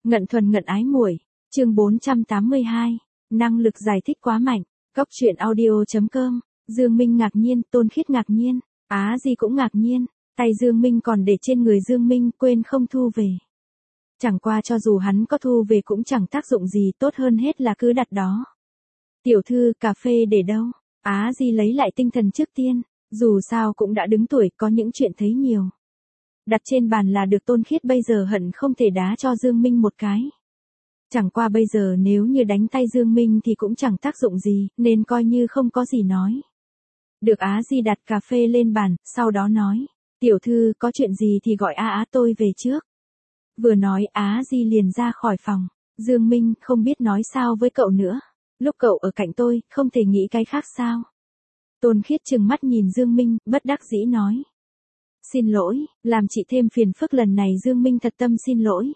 Ngận thuần ngận ái muội, chương 482, năng lực giải thích quá mạnh, Cóc truyện audio.com, Dương Minh ngạc nhiên, Tôn Khiết ngạc nhiên, Á Di cũng ngạc nhiên, tay Dương Minh còn để trên người Dương Minh quên không thu về. Chẳng qua cho dù hắn có thu về cũng chẳng tác dụng gì, tốt hơn hết là cứ đặt đó. Tiểu thư, cà phê để đâu? Á Di lấy lại tinh thần trước tiên, dù sao cũng đã đứng tuổi, có những chuyện thấy nhiều. Đặt trên bàn là được. Tôn Khiết bây giờ hận không thể đá cho Dương Minh một cái. Chẳng qua bây giờ nếu như đánh tay Dương Minh thì cũng chẳng tác dụng gì, nên coi như không có gì nói. Được. Á Di đặt cà phê lên bàn, sau đó nói, tiểu thư có chuyện gì thì gọi Á tôi về trước. Vừa nói Á Di liền ra khỏi phòng. Dương Minh không biết nói sao với cậu nữa. Lúc cậu ở cạnh tôi, không thể nghĩ cái khác sao? Tôn Khiết trừng mắt nhìn Dương Minh, bất đắc dĩ nói. Xin lỗi, làm chị thêm phiền phức lần này. Dương Minh thật tâm xin lỗi.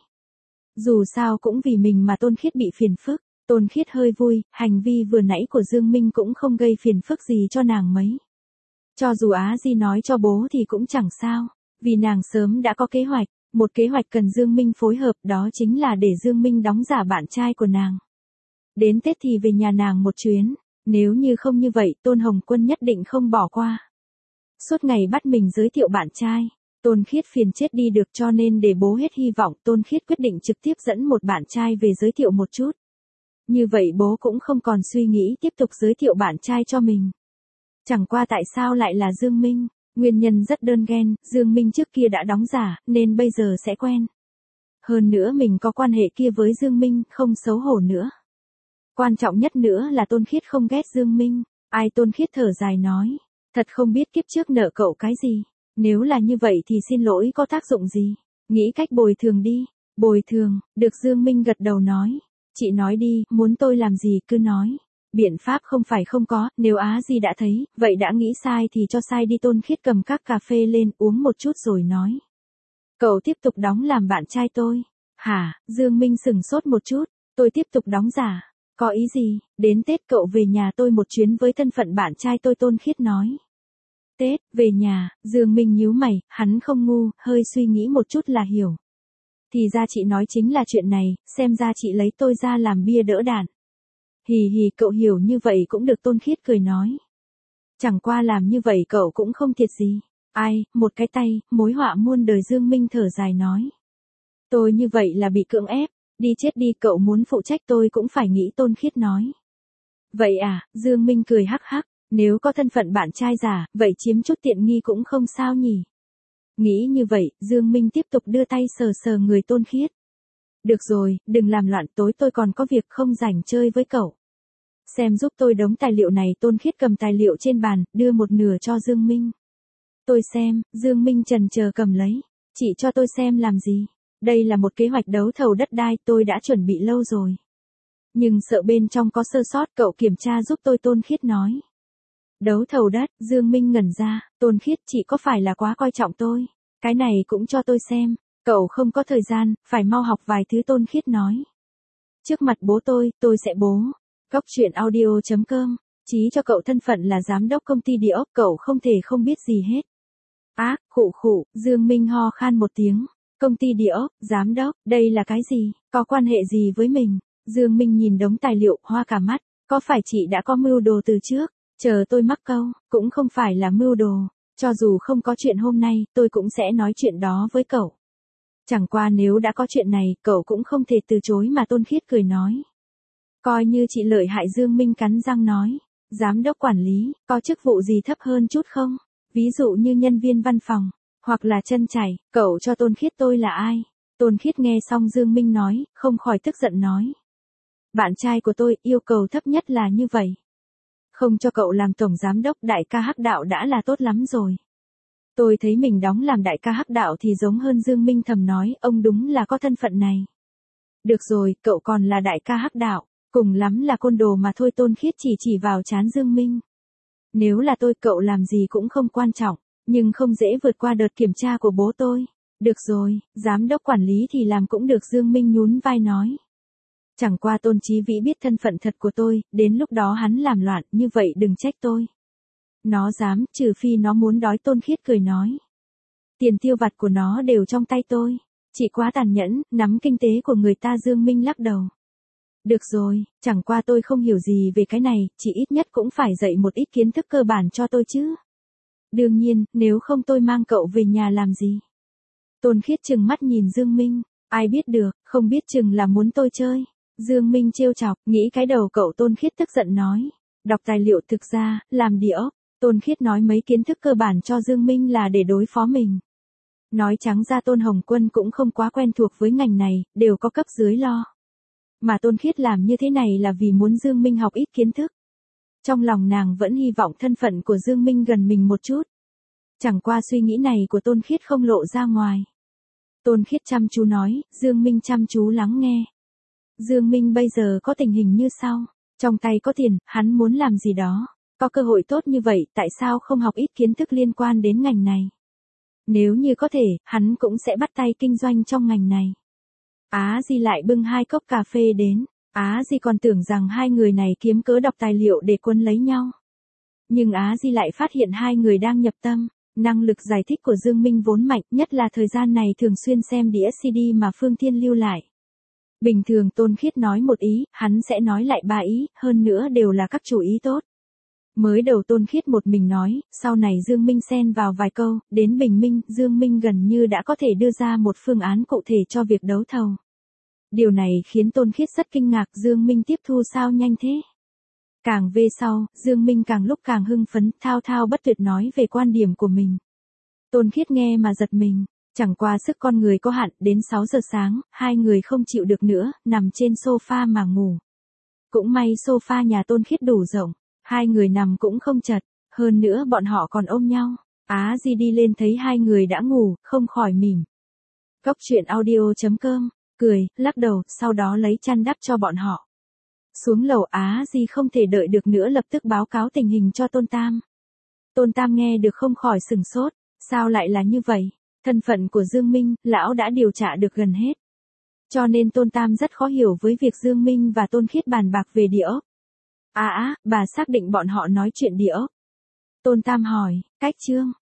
Dù sao cũng vì mình mà Tôn Khiết bị phiền phức. Tôn Khiết hơi vui, hành vi vừa nãy của Dương Minh cũng không gây phiền phức gì cho nàng mấy. Cho dù Á Di nói cho bố thì cũng chẳng sao, vì nàng sớm đã có kế hoạch. Một kế hoạch cần Dương Minh phối hợp, đó chính là để Dương Minh đóng giả bạn trai của nàng. Đến Tết thì về nhà nàng một chuyến, nếu như không như vậy Tôn Hồng Quân nhất định không bỏ qua. Suốt ngày bắt mình giới thiệu bạn trai, Tôn Khiết phiền chết đi được, cho nên để bố hết hy vọng, Tôn Khiết quyết định trực tiếp dẫn một bạn trai về giới thiệu một chút. Như vậy bố cũng không còn suy nghĩ tiếp tục giới thiệu bạn trai cho mình. Chẳng qua tại sao lại là Dương Minh? Nguyên nhân rất đơn giản, Dương Minh trước kia đã đóng giả, nên bây giờ sẽ quen. Hơn nữa mình có quan hệ kia với Dương Minh, không xấu hổ nữa. Quan trọng nhất nữa là Tôn Khiết không ghét Dương Minh. Ai? Tôn Khiết thở dài nói. Thật không biết kiếp trước nợ cậu cái gì. Nếu là như vậy thì xin lỗi có tác dụng gì. Nghĩ cách bồi thường đi. Bồi thường, được. Dương Minh gật đầu nói. Chị nói đi, muốn tôi làm gì cứ nói. Biện pháp không phải không có, nếu Á Di đã thấy, vậy đã nghĩ sai thì cho sai đi. Tôn Khiết cầm các cà phê lên, uống một chút rồi nói. Cậu tiếp tục đóng làm bạn trai tôi. Hả? Dương Minh sửng sốt một chút. Tôi tiếp tục đóng giả. Có ý gì? Đến Tết cậu về nhà tôi một chuyến với thân phận bạn trai tôi. Tôn Khiết nói. Tết, về nhà, Dương Minh nhíu mày, hắn không ngu, hơi suy nghĩ một chút là hiểu. Thì ra chị nói chính là chuyện này, xem ra chị lấy tôi ra làm bia đỡ đạn. Hì hì, cậu hiểu như vậy cũng được. Tôn Khiết cười nói. Chẳng qua làm như vậy cậu cũng không thiệt gì. Ai, một cái tay, mối họa muôn đời. Dương Minh thở dài nói. Tôi như vậy là bị cưỡng ép, đi chết đi, cậu muốn phụ trách tôi cũng phải nghĩ. Tôn Khiết nói. Vậy à? Dương Minh cười hắc hắc, nếu có thân phận bạn trai giả, vậy chiếm chút tiện nghi cũng không sao nhỉ. Nghĩ như vậy, Dương Minh tiếp tục đưa tay sờ sờ người Tôn Khiết. Được rồi, đừng làm loạn, tối tôi còn có việc không rảnh chơi với cậu. Xem giúp tôi đống tài liệu này. Tôn Khiết cầm tài liệu trên bàn, đưa một nửa cho Dương Minh. Tôi xem. Dương Minh chần chờ cầm lấy. Chị cho tôi xem làm gì? Đây là một kế hoạch đấu thầu đất đai, tôi đã chuẩn bị lâu rồi. Nhưng sợ bên trong có sơ sót, cậu kiểm tra giúp tôi. Tôn Khiết nói. Đấu thầu đất? Dương Minh ngẩn ra. Tôn Khiết, chị có phải là quá coi trọng tôi? Cái này cũng cho tôi xem. Cậu không có thời gian, phải mau học vài thứ. Tôn Khiết nói. Trước mặt bố tôi sẽ bố. Cóc truyện audio.com, chí cho cậu thân phận là giám đốc công ty địa ốc, cậu không thể không biết gì hết. Ác, khụ khụ, Dương Minh ho khan một tiếng. Công ty địa ốc, giám đốc, đây là cái gì, có quan hệ gì với mình? Dương Minh nhìn đống tài liệu, hoa cả mắt. Có phải chị đã có mưu đồ từ trước? Chờ tôi mắc câu, cũng không phải là mưu đồ. Cho dù không có chuyện hôm nay, tôi cũng sẽ nói chuyện đó với cậu. Chẳng qua nếu đã có chuyện này, cậu cũng không thể từ chối mà. Tôn Khiết cười nói. Coi như chị lợi hại. Dương Minh cắn răng nói. Giám đốc quản lý, có chức vụ gì thấp hơn chút không? Ví dụ như nhân viên văn phòng, hoặc là chân chảy. Cậu cho Tôn Khiết tôi là ai? Tôn Khiết nghe xong Dương Minh nói, không khỏi tức giận nói. Bạn trai của tôi, yêu cầu thấp nhất là như vậy. Không cho cậu làm tổng giám đốc đại ca Hắc Đạo đã là tốt lắm rồi. Tôi thấy mình đóng làm đại ca Hắc Đạo thì giống hơn. Dương Minh thầm nói, ông đúng là có thân phận này. Được rồi, cậu còn là đại ca Hắc Đạo. Cùng lắm là côn đồ mà thôi. Tôn Khiết chỉ vào trán Dương Minh. Nếu là tôi, cậu làm gì cũng không quan trọng, nhưng không dễ vượt qua đợt kiểm tra của bố tôi. Được rồi, giám đốc quản lý thì làm cũng được. Dương Minh nhún vai nói. Chẳng qua Tôn Chí Vĩ biết thân phận thật của tôi, đến lúc đó hắn làm loạn, như vậy đừng trách tôi. Nó dám, trừ phi nó muốn đói. Tôn Khiết cười nói. Tiền tiêu vặt của nó đều trong tay tôi. Chị quá tàn nhẫn, nắm kinh tế của người ta. Dương Minh lắc đầu. Được rồi, chẳng qua tôi không hiểu gì về cái này, chị ít nhất cũng phải dạy một ít kiến thức cơ bản cho tôi chứ. Đương nhiên, nếu không tôi mang cậu về nhà làm gì? Tôn Khiết trừng mắt nhìn Dương Minh, ai biết được, không biết chừng là muốn tôi chơi. Dương Minh trêu chọc, nghĩ cái đầu cậu. Tôn Khiết tức giận nói. Đọc tài liệu thực ra, làm đĩa ốc. Tôn Khiết nói mấy kiến thức cơ bản cho Dương Minh là để đối phó mình. Nói trắng ra Tôn Hồng Quân cũng không quá quen thuộc với ngành này, đều có cấp dưới lo. Mà Tôn Khiết làm như thế này là vì muốn Dương Minh học ít kiến thức. Trong lòng nàng vẫn hy vọng thân phận của Dương Minh gần mình một chút. Chẳng qua suy nghĩ này của Tôn Khiết không lộ ra ngoài. Tôn Khiết chăm chú nói, Dương Minh chăm chú lắng nghe. Dương Minh bây giờ có tình hình như sau, trong tay có tiền, hắn muốn làm gì đó. Có cơ hội tốt như vậy, tại sao không học ít kiến thức liên quan đến ngành này? Nếu như có thể, hắn cũng sẽ bắt tay kinh doanh trong ngành này. Á Di lại bưng 2 cốc cà phê đến. Á Di còn tưởng rằng hai người này kiếm cớ đọc tài liệu để quấn lấy nhau. Nhưng Á Di lại phát hiện hai người đang nhập tâm. Năng lực giải thích của Dương Minh vốn mạnh, nhất là thời gian này thường xuyên xem đĩa CD mà Phương Thiên lưu lại. Bình thường Tôn Khiết nói một ý, hắn sẽ nói lại 3 ý, hơn nữa đều là các chủ ý tốt. Mới đầu Tôn Khiết một mình nói, sau này Dương Minh xen vào vài câu, đến bình minh, Dương Minh gần như đã có thể đưa ra một phương án cụ thể cho việc đấu thầu. Điều này khiến Tôn Khiết rất kinh ngạc, Dương Minh tiếp thu sao nhanh thế. Càng về sau, Dương Minh càng lúc càng hưng phấn, thao thao bất tuyệt nói về quan điểm của mình. Tôn Khiết nghe mà giật mình, chẳng qua sức con người có hạn, đến 6 giờ sáng, hai người không chịu được nữa, nằm trên sofa mà ngủ. Cũng may sofa nhà Tôn Khiết đủ rộng, hai người nằm cũng không chật, hơn nữa bọn họ còn ôm nhau. Á Di đi lên thấy hai người đã ngủ, không khỏi mỉm. Coctruyện.audio.com, cười, lắc đầu, sau đó lấy chăn đắp cho bọn họ. Xuống lầu Á Di không thể đợi được nữa lập tức báo cáo tình hình cho Tôn Tam. Tôn Tam nghe được không khỏi sừng sốt, sao lại là như vậy? Thân phận của Dương Minh, lão đã điều tra được gần hết. Cho nên Tôn Tam rất khó hiểu với việc Dương Minh và Tôn Khiết bàn bạc về địa ốc. Bà xác định bọn họ nói chuyện địa ốc. Tôn Tam hỏi, cách chương.